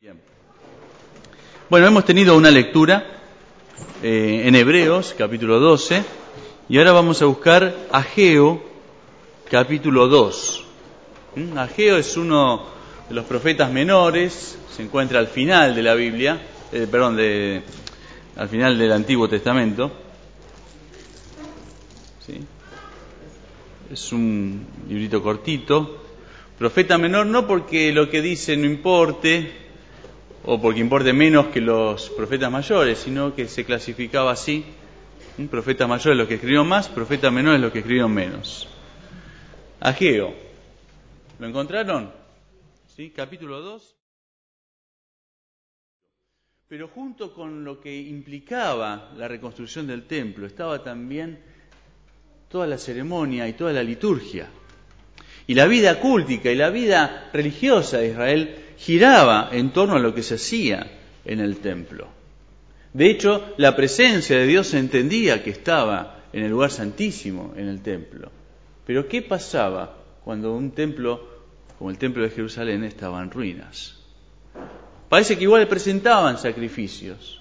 Bien. Bueno, hemos tenido una lectura en Hebreos, capítulo 12, y ahora vamos a buscar Ageo, capítulo 2. Ageo es uno de los profetas menores, se encuentra al final de la Biblia, al final del Antiguo Testamento. ¿Sí? Es un librito cortito. Profeta menor no porque lo que dice no importe, o porque importe menos que los profetas mayores, sino que se clasificaba así. Profetas mayores los que escribieron más, profetas menores los que escribieron menos. Ageo. ¿Lo encontraron? ¿Sí? Capítulo 2. Pero junto con lo que implicaba la reconstrucción del templo, estaba también toda la ceremonia y toda la liturgia. Y la vida cúltica y la vida religiosa de Israel giraba en torno a lo que se hacía en el templo. De hecho, la presencia de Dios se entendía que estaba en el lugar santísimo, en el templo. Pero ¿qué pasaba cuando un templo, como el templo de Jerusalén, estaba en ruinas? Parece que igual presentaban sacrificios,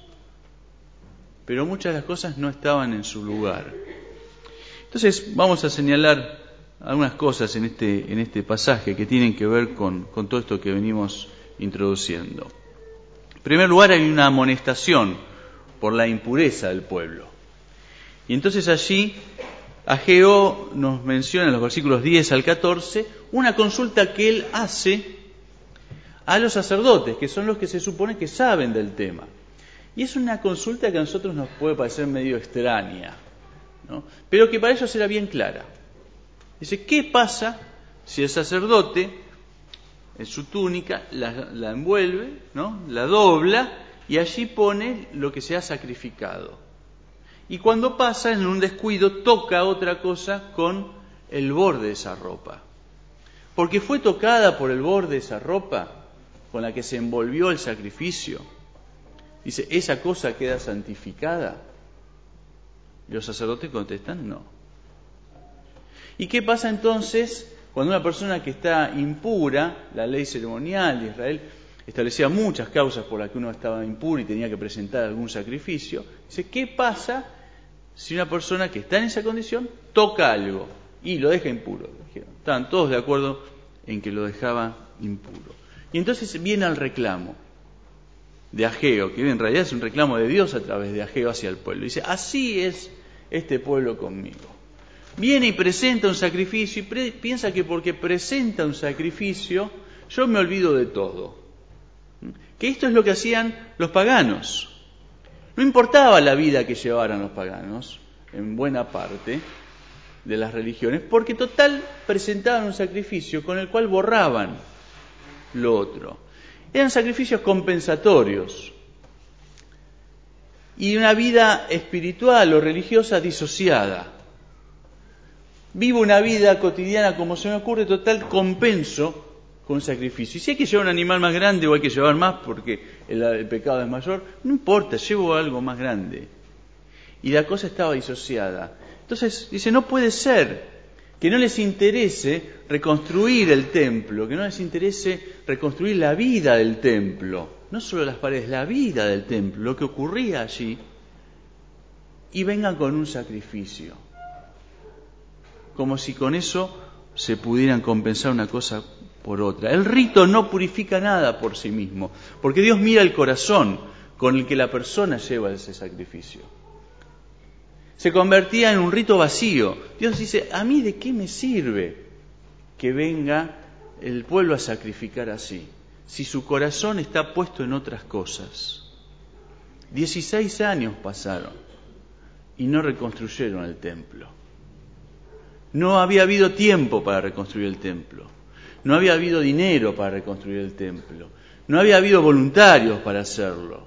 pero muchas de las cosas no estaban en su lugar. Entonces vamos a señalar algunas cosas en este pasaje que tienen que ver con todo esto que venimos introduciendo. En primer lugar, hay una amonestación por la impureza del pueblo. Y entonces allí Ageo nos menciona en los versículos 10 al 14 una consulta que él hace a los sacerdotes, que son los que se supone que saben del tema. Y es una consulta que a nosotros nos puede parecer medio extraña, ¿no? Pero que para ellos era bien clara. Dice, ¿qué pasa si el sacerdote en su túnica la envuelve, ¿no? La dobla y allí pone lo que se ha sacrificado? Y cuando pasa, en un descuido, toca otra cosa con el borde de esa ropa. Porque fue tocada por el borde de esa ropa con la que se envolvió el sacrificio. Dice, ¿esa cosa queda santificada? Y los sacerdotes contestan, no. ¿Y qué pasa entonces cuando una persona que está impura, la ley ceremonial de Israel establecía muchas causas por las que uno estaba impuro y tenía que presentar algún sacrificio? Dice, ¿qué pasa si una persona que está en esa condición toca algo y lo deja impuro? Estaban todos de acuerdo en que lo dejaba impuro. Y entonces viene el reclamo de Ageo, que en realidad es un reclamo de Dios a través de Ageo hacia el pueblo. Dice, así es este pueblo conmigo. Viene y presenta un sacrificio y piensa que porque presenta un sacrificio yo me olvido de todo. Que esto es lo que hacían los paganos. No importaba la vida que llevaran los paganos, en buena parte de las religiones, porque total presentaban un sacrificio con el cual borraban lo otro. Eran sacrificios compensatorios y una vida espiritual o religiosa disociada. Vivo una vida cotidiana como se me ocurre, total compenso con sacrificio. Y si hay que llevar un animal más grande o hay que llevar más porque el pecado es mayor, no importa, llevo algo más grande. Y la cosa estaba disociada. Entonces dice, no puede ser que no les interese reconstruir el templo, que no les interese reconstruir la vida del templo, no solo las paredes, la vida del templo, lo que ocurría allí, y vengan con un sacrificio. Como si con eso se pudieran compensar una cosa por otra. El rito no purifica nada por sí mismo, porque Dios mira el corazón con el que la persona lleva ese sacrificio. Se convertía en un rito vacío. Dios dice, ¿a mí de qué me sirve que venga el pueblo a sacrificar así, si su corazón está puesto en otras cosas? 16 años pasaron y no reconstruyeron el templo. No había habido tiempo para reconstruir el templo. No había habido dinero para reconstruir el templo. No había habido voluntarios para hacerlo.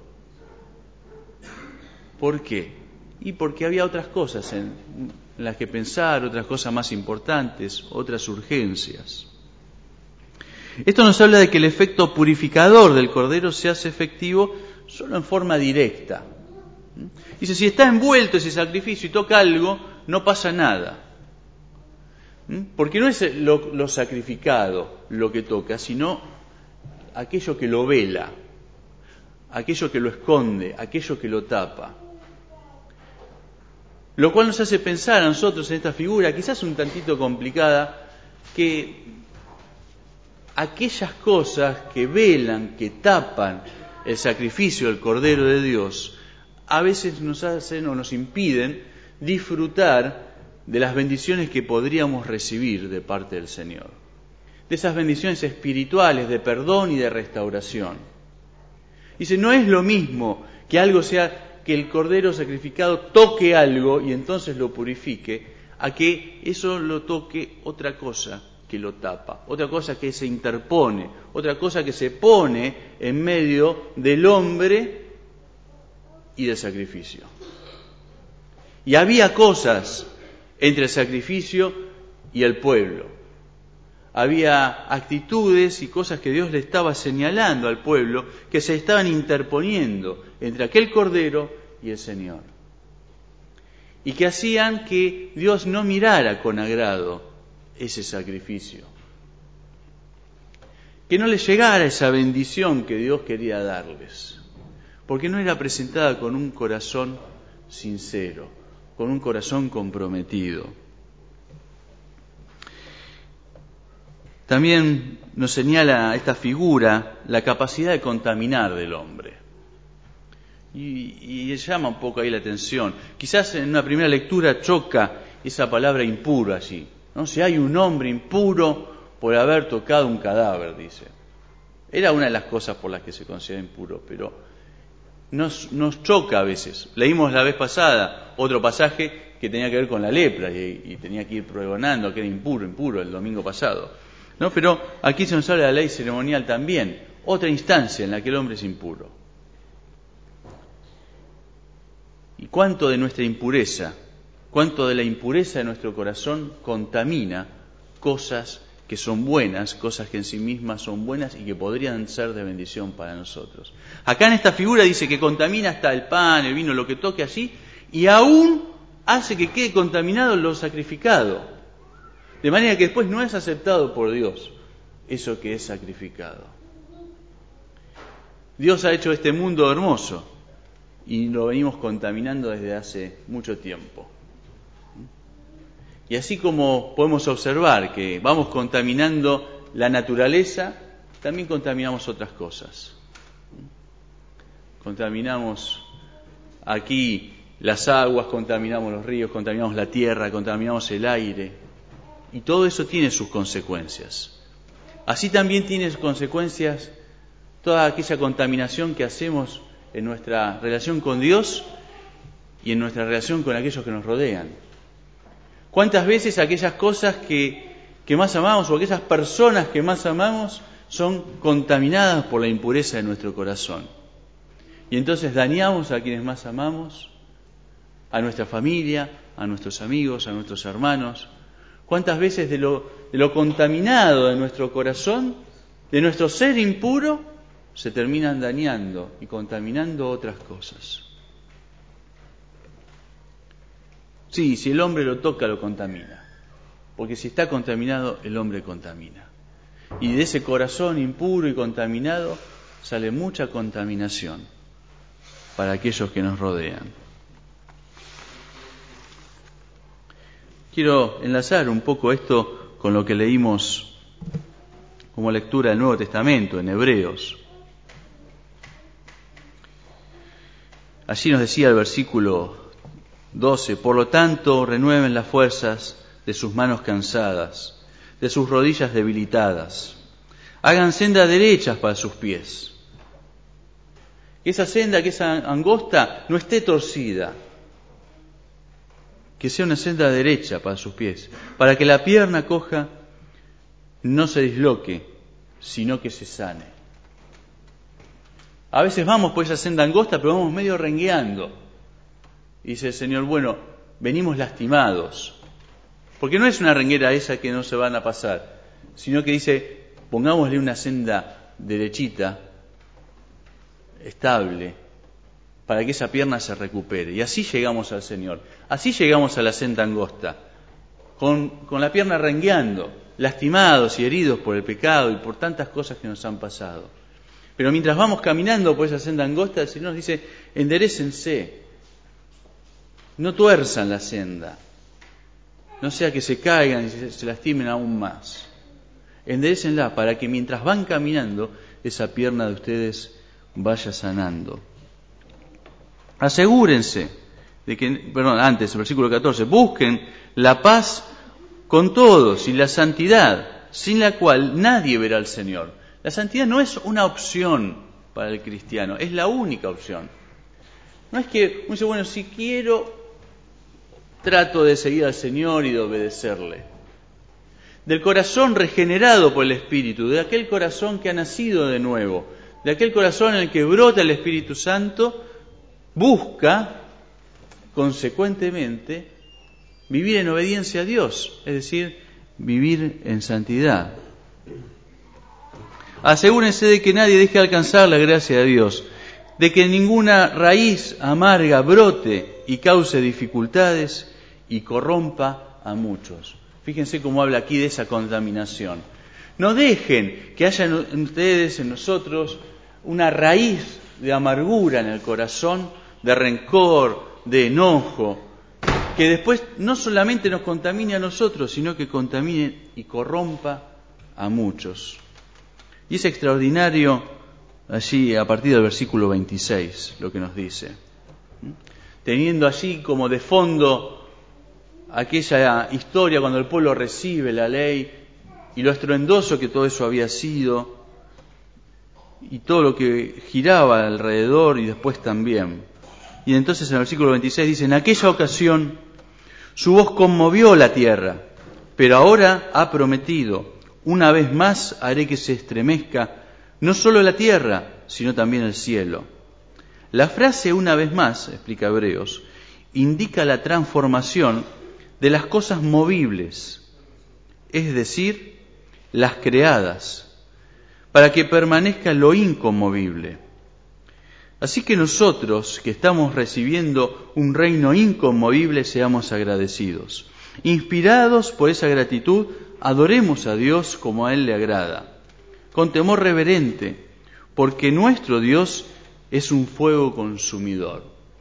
¿Por qué? Y porque había otras cosas en las que pensar, otras cosas más importantes, otras urgencias. Esto nos habla de que el efecto purificador del Cordero se hace efectivo solo en forma directa. Dice, si está envuelto ese sacrificio y toca algo, no pasa nada. Porque no es lo sacrificado lo que toca, sino aquello que lo vela. aquello que lo esconde, aquello que lo tapa. Lo cual nos hace pensar a nosotros en esta figura, quizás un tantito complicada, que aquellas cosas que velan, que tapan el sacrificio del Cordero de Dios, a veces nos hacen o nos impiden disfrutar de las bendiciones que podríamos recibir de parte del Señor. De esas bendiciones espirituales de perdón y de restauración. Dice, no es lo mismo que algo sea, que el Cordero sacrificado toque algo y entonces lo purifique, a que eso lo toque otra cosa que lo tapa, otra cosa que se interpone, otra cosa que se pone en medio del hombre y del sacrificio. Y había cosas entre el sacrificio y el pueblo. Había actitudes y cosas que Dios le estaba señalando al pueblo que se estaban interponiendo entre aquel Cordero y el Señor. Y que hacían que Dios no mirara con agrado ese sacrificio. Que no les llegara esa bendición que Dios quería darles. Porque no era presentada con un corazón sincero, con un corazón comprometido. También nos señala esta figura la capacidad de contaminar del hombre. Y llama un poco ahí la atención. Quizás en una primera lectura choca esa palabra impuro allí, ¿no? Si hay un hombre impuro por haber tocado un cadáver, dice. Era una de las cosas por las que se considera impuro, pero nos choca a veces. Leímos la vez pasada otro pasaje que tenía que ver con la lepra y tenía que ir pregonando que era impuro el domingo pasado. ¿No? Pero aquí se nos habla de la ley ceremonial también, otra instancia en la que el hombre es impuro. ¿Y cuánto de nuestra impureza, cuánto de la impureza de nuestro corazón contamina cosas que son buenas, cosas que en sí mismas son buenas y que podrían ser de bendición para nosotros? Acá en esta figura dice que contamina hasta el pan, el vino, lo que toque allí, y aún hace que quede contaminado lo sacrificado. De manera que después no es aceptado por Dios eso que es sacrificado. Dios ha hecho este mundo hermoso y lo venimos contaminando desde hace mucho tiempo. Y así como podemos observar que vamos contaminando la naturaleza, también contaminamos otras cosas. Contaminamos aquí las aguas, contaminamos los ríos, contaminamos la tierra, contaminamos el aire. Y todo eso tiene sus consecuencias. Así también tiene sus consecuencias toda aquella contaminación que hacemos en nuestra relación con Dios y en nuestra relación con aquellos que nos rodean. ¿Cuántas veces aquellas cosas que más amamos o aquellas personas que más amamos son contaminadas por la impureza de nuestro corazón? Y entonces dañamos a quienes más amamos, a nuestra familia, a nuestros amigos, a nuestros hermanos. ¿Cuántas veces de lo contaminado de nuestro corazón, de nuestro ser impuro, se terminan dañando y contaminando otras cosas? Sí, si el hombre lo toca, lo contamina. Porque si está contaminado, el hombre contamina. Y de ese corazón impuro y contaminado sale mucha contaminación para aquellos que nos rodean. Quiero enlazar un poco esto con lo que leímos como lectura del Nuevo Testamento, en Hebreos. Allí nos decía el versículo 12, por lo tanto, renueven las fuerzas de sus manos cansadas, de sus rodillas debilitadas. Hagan sendas derechas para sus pies. Que esa senda, que esa angosta, no esté torcida. Que sea una senda derecha para sus pies, para que la pierna coja no se disloque, sino que se sane. A veces vamos por esa senda angosta, pero vamos medio rengueando. Y dice el Señor, bueno, venimos lastimados. Porque no es una renguera esa que no se van a pasar, sino que dice, pongámosle una senda derechita, estable, para que esa pierna se recupere. Y así llegamos al Señor. Así llegamos a la senda angosta, con la pierna rengueando, lastimados y heridos por el pecado y por tantas cosas que nos han pasado. Pero mientras vamos caminando por esa senda angosta, el Señor nos dice, enderécense, no tuerzan la senda, no sea que se caigan y se lastimen aún más. Enderécenla para que mientras van caminando, esa pierna de ustedes vaya sanando. Asegúrense de que, antes, el versículo 14, busquen la paz con todos y la santidad, sin la cual nadie verá al Señor. La santidad no es una opción para el cristiano, es la única opción. No es que uno dice, bueno, si quiero, trato de seguir al Señor y de obedecerle. Del corazón regenerado por el Espíritu, de aquel corazón que ha nacido de nuevo, de aquel corazón en el que brota el Espíritu Santo, busca, consecuentemente, vivir en obediencia a Dios, es decir, vivir en santidad. Asegúrense de que nadie deje de alcanzar la gracia de Dios, de que ninguna raíz amarga brote y cause dificultades y corrompa a muchos. Fíjense cómo habla aquí de esa contaminación. No dejen que haya en ustedes, en nosotros, una raíz de amargura en el corazón, de rencor, de enojo, que después no solamente nos contamine a nosotros, sino que contamine y corrompa a muchos. Y es extraordinario allí, a partir del versículo 26, lo que nos dice. Teniendo allí como de fondo aquella historia cuando el pueblo recibe la ley y lo estruendoso que todo eso había sido y todo lo que giraba alrededor y después también. Y entonces en el versículo 26 dice, en aquella ocasión su voz conmovió la tierra, pero ahora ha prometido, una vez más haré que se estremezca no solo la tierra, sino también el cielo. La frase una vez más, explica Hebreos, indica la transformación de las cosas movibles, es decir, las creadas, para que permanezca lo inconmovible. Así que nosotros, que estamos recibiendo un reino inconmovible, seamos agradecidos. Inspirados por esa gratitud, adoremos a Dios como a Él le agrada, con temor reverente, porque nuestro Dios es un fuego consumidor.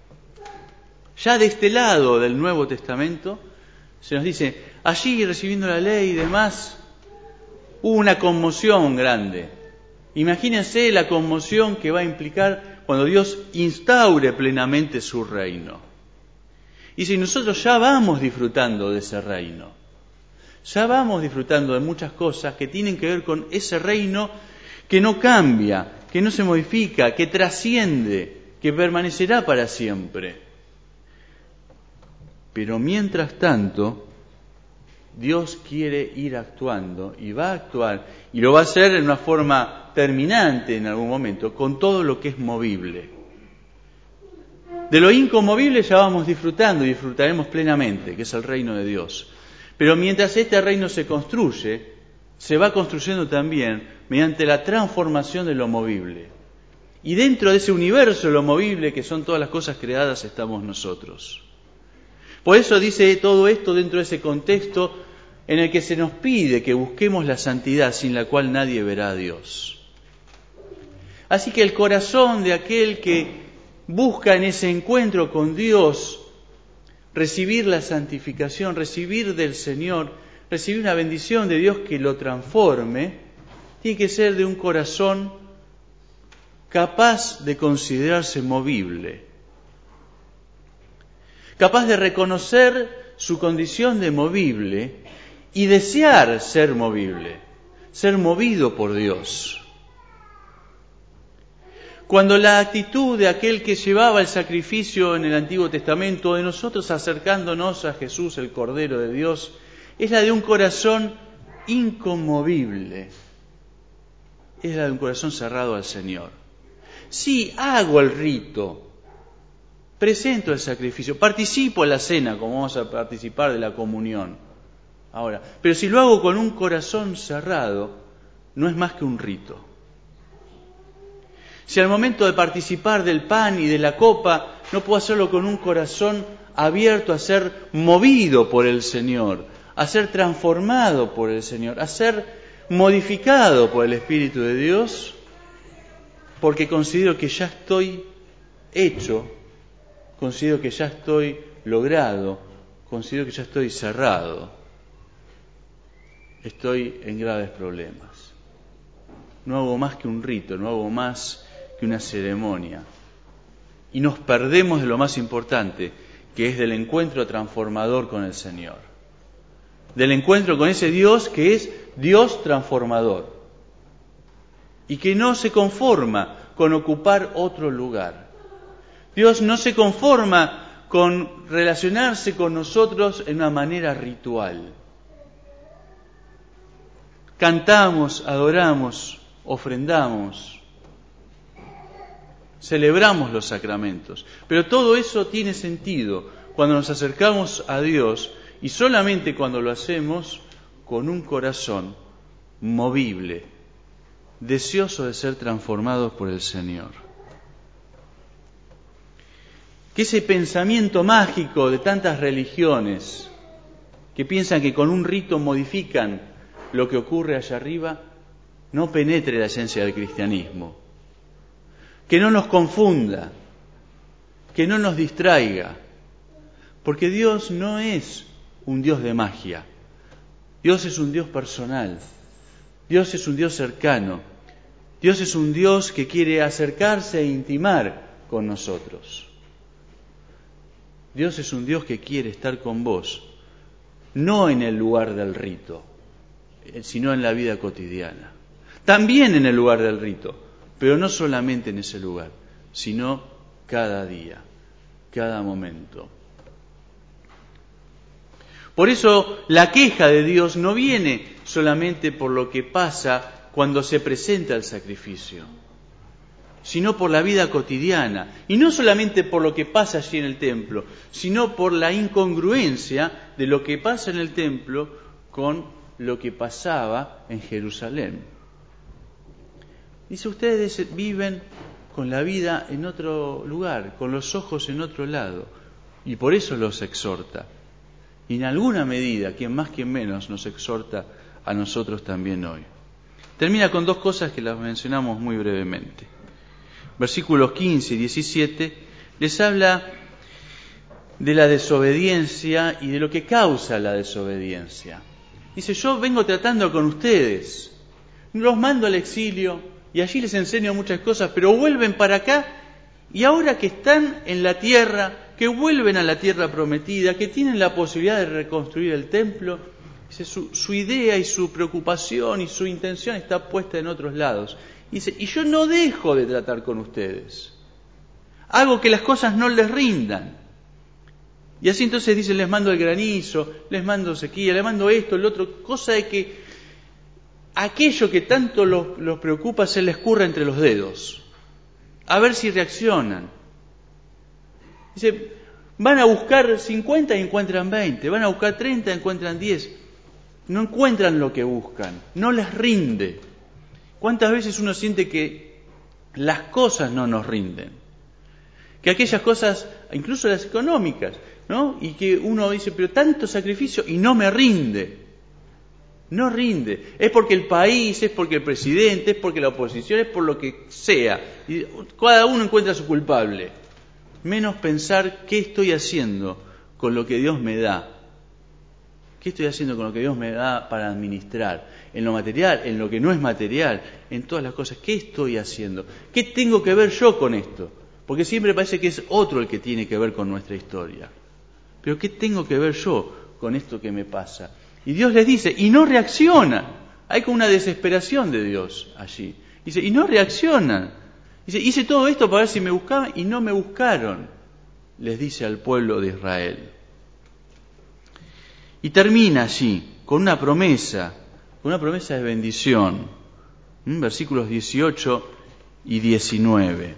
Ya de este lado del Nuevo Testamento, se nos dice, allí recibiendo la ley y demás, hubo una conmoción grande. Imagínense la conmoción que va a implicar cuando Dios instaure plenamente su reino. Y si nosotros ya vamos disfrutando de ese reino, ya vamos disfrutando de muchas cosas que tienen que ver con ese reino que no cambia, que no se modifica, que trasciende, que permanecerá para siempre. Pero mientras tanto, Dios quiere ir actuando y va a actuar y lo va a hacer en una forma terminante en algún momento con todo lo que es movible. De lo inconmovible ya vamos disfrutando y disfrutaremos plenamente, que es el reino de Dios. Pero mientras este reino se construye, se va construyendo también mediante la transformación de lo movible. Y dentro de ese universo de lo movible, que son todas las cosas creadas, estamos nosotros. Por eso dice todo esto dentro de ese contexto en el que se nos pide que busquemos la santidad sin la cual nadie verá a Dios. Así que el corazón de aquel que busca en ese encuentro con Dios recibir la santificación, recibir del Señor, recibir una bendición de Dios que lo transforme, tiene que ser de un corazón capaz de considerarse movible, capaz de reconocer su condición de movible y desear ser movible, ser movido por Dios. Cuando la actitud de aquel que llevaba el sacrificio en el Antiguo Testamento, de nosotros acercándonos a Jesús, el Cordero de Dios, es la de un corazón inconmovible, es la de un corazón cerrado al Señor. Sí, hago el rito, presento el sacrificio, participo en la cena, como vamos a participar de la comunión ahora, pero si lo hago con un corazón cerrado, no es más que un rito. Si al momento de participar del pan y de la copa no puedo hacerlo con un corazón abierto a ser movido por el Señor, a ser transformado por el Señor, a ser modificado por el Espíritu de Dios, porque considero que ya estoy hecho, considero que ya estoy logrado, considero que ya estoy cerrado. Estoy en graves problemas. No hago más que un rito, no hago más que una ceremonia. Y nos perdemos de lo más importante, que es del encuentro transformador con el Señor. Del encuentro con ese Dios que es Dios transformador. Y que no se conforma con ocupar otro lugar. Dios no se conforma con relacionarse con nosotros en una manera ritual. Cantamos, adoramos, ofrendamos, celebramos los sacramentos, pero todo eso tiene sentido cuando nos acercamos a Dios y solamente cuando lo hacemos con un corazón movible, deseoso de ser transformados por el Señor. Que ese pensamiento mágico de tantas religiones que piensan que con un rito modifican lo que ocurre allá arriba, no penetre la esencia del cristianismo. Que no nos confunda, que no nos distraiga, porque Dios no es un Dios de magia. Dios es un Dios personal. Dios es un Dios cercano. Dios es un Dios que quiere acercarse e intimar con nosotros. Dios es un Dios que quiere estar con vos, no en el lugar del rito, sino en la vida cotidiana. También en el lugar del rito, pero no solamente en ese lugar, sino cada día, cada momento. Por eso la queja de Dios no viene solamente por lo que pasa cuando se presenta el sacrificio, sino por la vida cotidiana, y no solamente por lo que pasa allí en el templo, sino por la incongruencia de lo que pasa en el templo con lo que pasaba en Jerusalén. Dice, ustedes viven con la vida en otro lugar, con los ojos en otro lado, y por eso los exhorta. Y en alguna medida, quien más quien menos, nos exhorta a nosotros también hoy. Termina con dos cosas que las mencionamos muy brevemente. Versículos 15 y 17 les habla de la desobediencia y de lo que causa la desobediencia. Dice, yo vengo tratando con ustedes, los mando al exilio y allí les enseño muchas cosas, pero vuelven para acá y ahora que están en la tierra, que vuelven a la tierra prometida, que tienen la posibilidad de reconstruir el templo, dice, su idea y su preocupación y su intención está puesta en otros lados. Dice, y yo no dejo de tratar con ustedes, hago que las cosas no les rindan. Y así entonces dice, les mando el granizo, les mando sequía, les mando esto, lo otro, cosa de que aquello que tanto los preocupa se les escurra entre los dedos, a ver si reaccionan. Dice, van a buscar 50 y encuentran 20, van a buscar 30 y encuentran 10. No encuentran lo que buscan, no les rinde. ¿Cuántas veces uno siente que las cosas no nos rinden? Que aquellas cosas, incluso las económicas, ¿no? Y que uno dice, pero tanto sacrificio y no me rinde. No rinde. Es porque el país, es porque el presidente, es porque la oposición, es por lo que sea. Y cada uno encuentra su culpable. Menos pensar qué estoy haciendo con lo que Dios me da. ¿Qué estoy haciendo con lo que Dios me da para administrar? En lo material, en lo que no es material, en todas las cosas. ¿Qué estoy haciendo? ¿Qué tengo que ver yo con esto? Porque siempre parece que es otro el que tiene que ver con nuestra historia. Pero ¿qué tengo que ver yo con esto que me pasa? Y Dios les dice, y no reaccionan. Hay como una desesperación de Dios allí. Dice, y no reaccionan. Dice, hice todo esto para ver si me buscaban y no me buscaron. Les dice al pueblo de Israel. Y termina allí con una promesa de bendición. Versículos 18 y 19.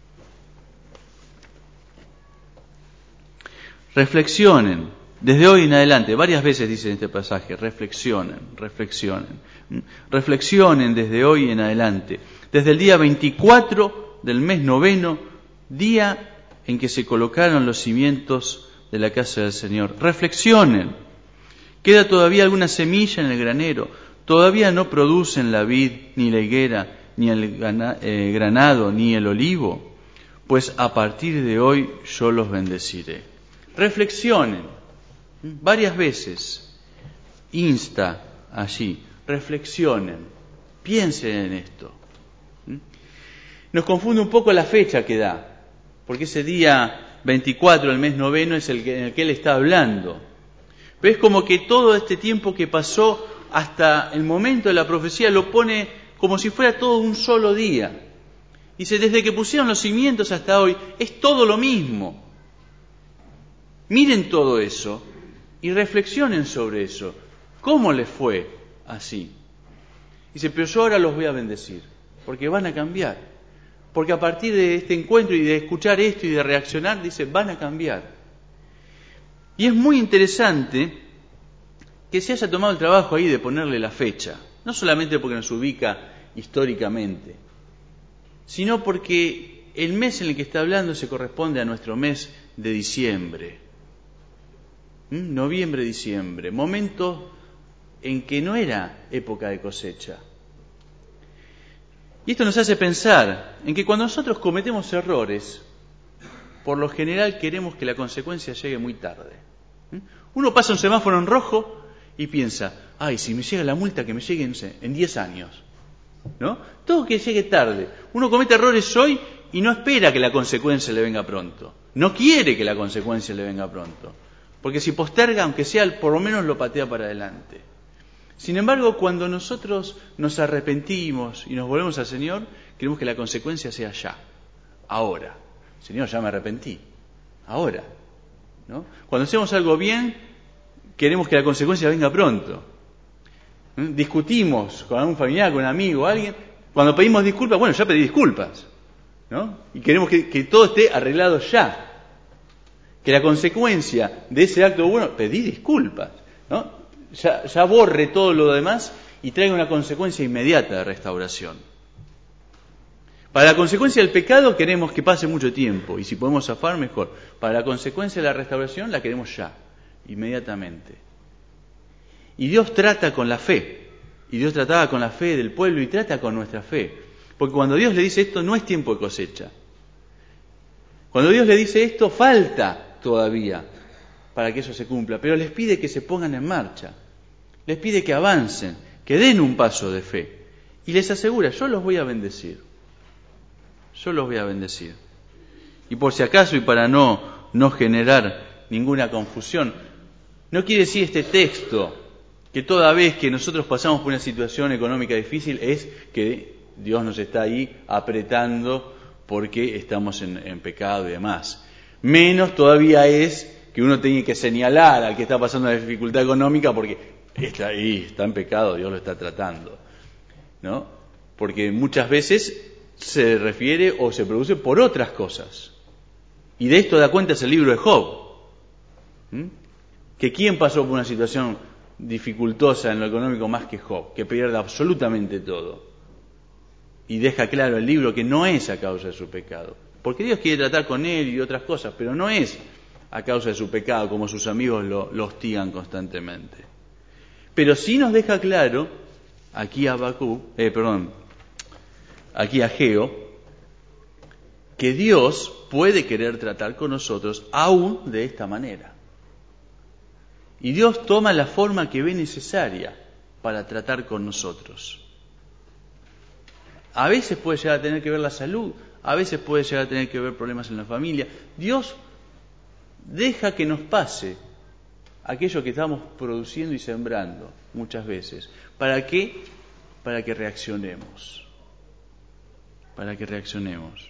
Reflexionen, desde hoy en adelante, varias veces dice en este pasaje, reflexionen. Reflexionen desde hoy en adelante, desde el día 24 del mes noveno, día en que se colocaron los cimientos de la casa del Señor. Reflexionen, queda todavía alguna semilla en el granero, todavía no producen la vid ni la higuera, ni el granado, ni el olivo, pues a partir de hoy yo los bendeciré. Reflexionen, varias veces insta allí, reflexionen, piensen en esto. Nos confunde un poco la fecha que da, porque ese día 24 del mes noveno es en el que él está hablando. Pero es como que todo este tiempo que pasó hasta el momento de la profecía lo pone como si fuera todo un solo día. Dice, desde que pusieron los cimientos hasta hoy, es todo lo mismo. Miren todo eso y reflexionen sobre eso. ¿Cómo les fue así? Dice, pero yo ahora los voy a bendecir, porque van a cambiar. Porque a partir de este encuentro y de escuchar esto y de reaccionar, dice, van a cambiar. Y es muy interesante que se haya tomado el trabajo ahí de ponerle la fecha. No solamente porque nos ubica históricamente, sino porque el mes en el que está hablando se corresponde a nuestro mes de diciembre. Noviembre, diciembre, momento en que no era época de cosecha. Y esto nos hace pensar en que cuando nosotros cometemos errores, por lo general queremos que la consecuencia llegue muy tarde. Uno pasa un semáforo en rojo y piensa, ay, si me llega la multa, que me llegue, no sé, en 10 años. ¿No? Todo que llegue tarde. Uno comete errores hoy y no espera que la consecuencia le venga pronto. No quiere que la consecuencia le venga pronto. Porque si posterga, aunque sea, por lo menos lo patea para adelante. Sin embargo, cuando nosotros nos arrepentimos y nos volvemos al Señor, queremos que la consecuencia sea ya, ahora. Señor, ya me arrepentí, ahora. ¿No? Cuando hacemos algo bien, queremos que la consecuencia venga pronto. Discutimos con algún familiar, con un amigo, alguien, cuando pedimos disculpas, bueno, ya pedí disculpas, ¿no? Y queremos que todo esté arreglado ya. Que la consecuencia de ese acto bueno, pedí disculpas, ¿no? Ya borre todo lo demás y traiga una consecuencia inmediata de restauración. Para la consecuencia del pecado queremos que pase mucho tiempo, y si podemos zafar, mejor. Para la consecuencia de la restauración la queremos ya, inmediatamente. Y Dios trata con la fe, y Dios trataba con la fe del pueblo y trata con nuestra fe. Porque cuando Dios le dice esto, no es tiempo de cosecha. Cuando Dios le dice esto, falta todavía para que eso se cumpla, pero les pide que se pongan en marcha, les pide que avancen, que den un paso de fe, y les asegura, yo los voy a bendecir, yo los voy a bendecir. Y por si acaso, y para no generar ninguna confusión, no quiere decir este texto que toda vez que nosotros pasamos por una situación económica difícil es que Dios nos está ahí apretando porque estamos en pecado y demás. Menos todavía es que uno tiene que señalar al que está pasando la dificultad económica porque está ahí, está en pecado, Dios lo está tratando, ¿no? Porque muchas veces se refiere o se produce por otras cosas. Y de esto da cuenta es el libro de Job. Que quién pasó por una situación dificultosa en lo económico más que Job, que pierde absolutamente todo. Y deja claro el libro que no es a causa de su pecado. Porque Dios quiere tratar con él y otras cosas, pero no es a causa de su pecado, como sus amigos lo hostigan constantemente. Pero sí nos deja claro, aquí a Ageo, que Dios puede querer tratar con nosotros aún de esta manera. Y Dios toma la forma que ve necesaria para tratar con nosotros. A veces puede llegar a tener que ver la salud, a veces puede llegar a tener que ver problemas en la familia. Dios deja que nos pase aquello que estamos produciendo y sembrando muchas veces. ¿Para qué? Para que reaccionemos. Para que reaccionemos.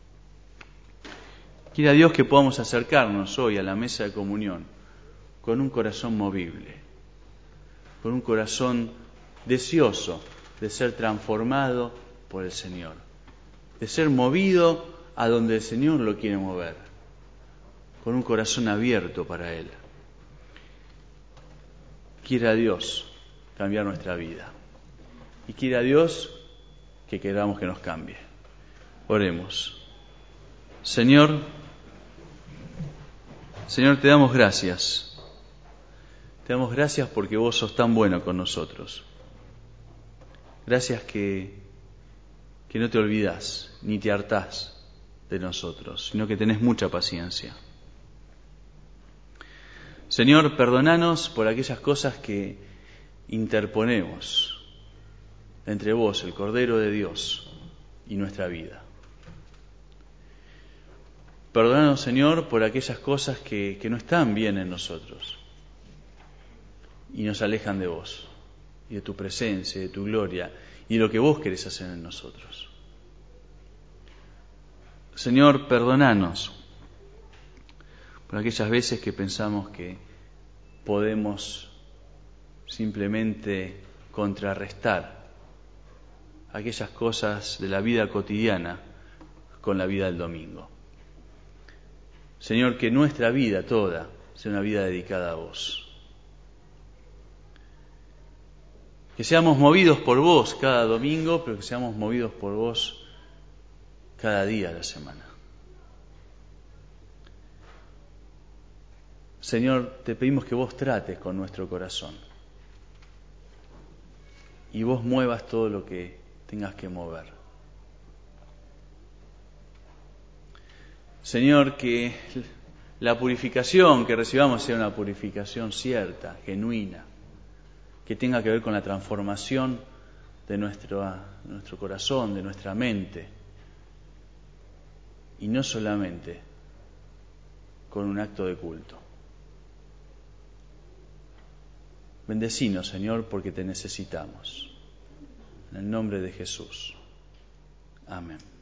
Quiera Dios que podamos acercarnos hoy a la mesa de comunión con un corazón movible, con un corazón deseoso de ser transformado por el Señor, de ser movido a donde el Señor lo quiere mover, con un corazón abierto para Él. Quiera Dios cambiar nuestra vida y quiera Dios que queramos que nos cambie. Oremos. Señor, te damos gracias. Te damos gracias porque vos sos tan bueno con nosotros. Gracias que que no te olvidás ni te hartás de nosotros, sino que tenés mucha paciencia. Señor, perdonanos por aquellas cosas que interponemos entre vos, el Cordero de Dios, y nuestra vida. Perdónanos, Señor, por aquellas cosas que no están bien en nosotros y nos alejan de vos, y de tu presencia, de tu gloria, y de lo que vos querés hacer en nosotros. Señor, perdónanos por aquellas veces que pensamos que podemos simplemente contrarrestar aquellas cosas de la vida cotidiana con la vida del domingo. Señor, que nuestra vida toda sea una vida dedicada a vos. Que seamos movidos por vos cada domingo, pero que seamos movidos por vos cada día de la semana. Señor, te pedimos que vos trates con nuestro corazón y vos muevas todo lo que tengas que mover. Señor, que la purificación que recibamos sea una purificación cierta, genuina, que tenga que ver con la transformación de nuestro corazón, de nuestra mente, y no solamente con un acto de culto. Bendecinos, Señor, porque te necesitamos. En el nombre de Jesús. Amén.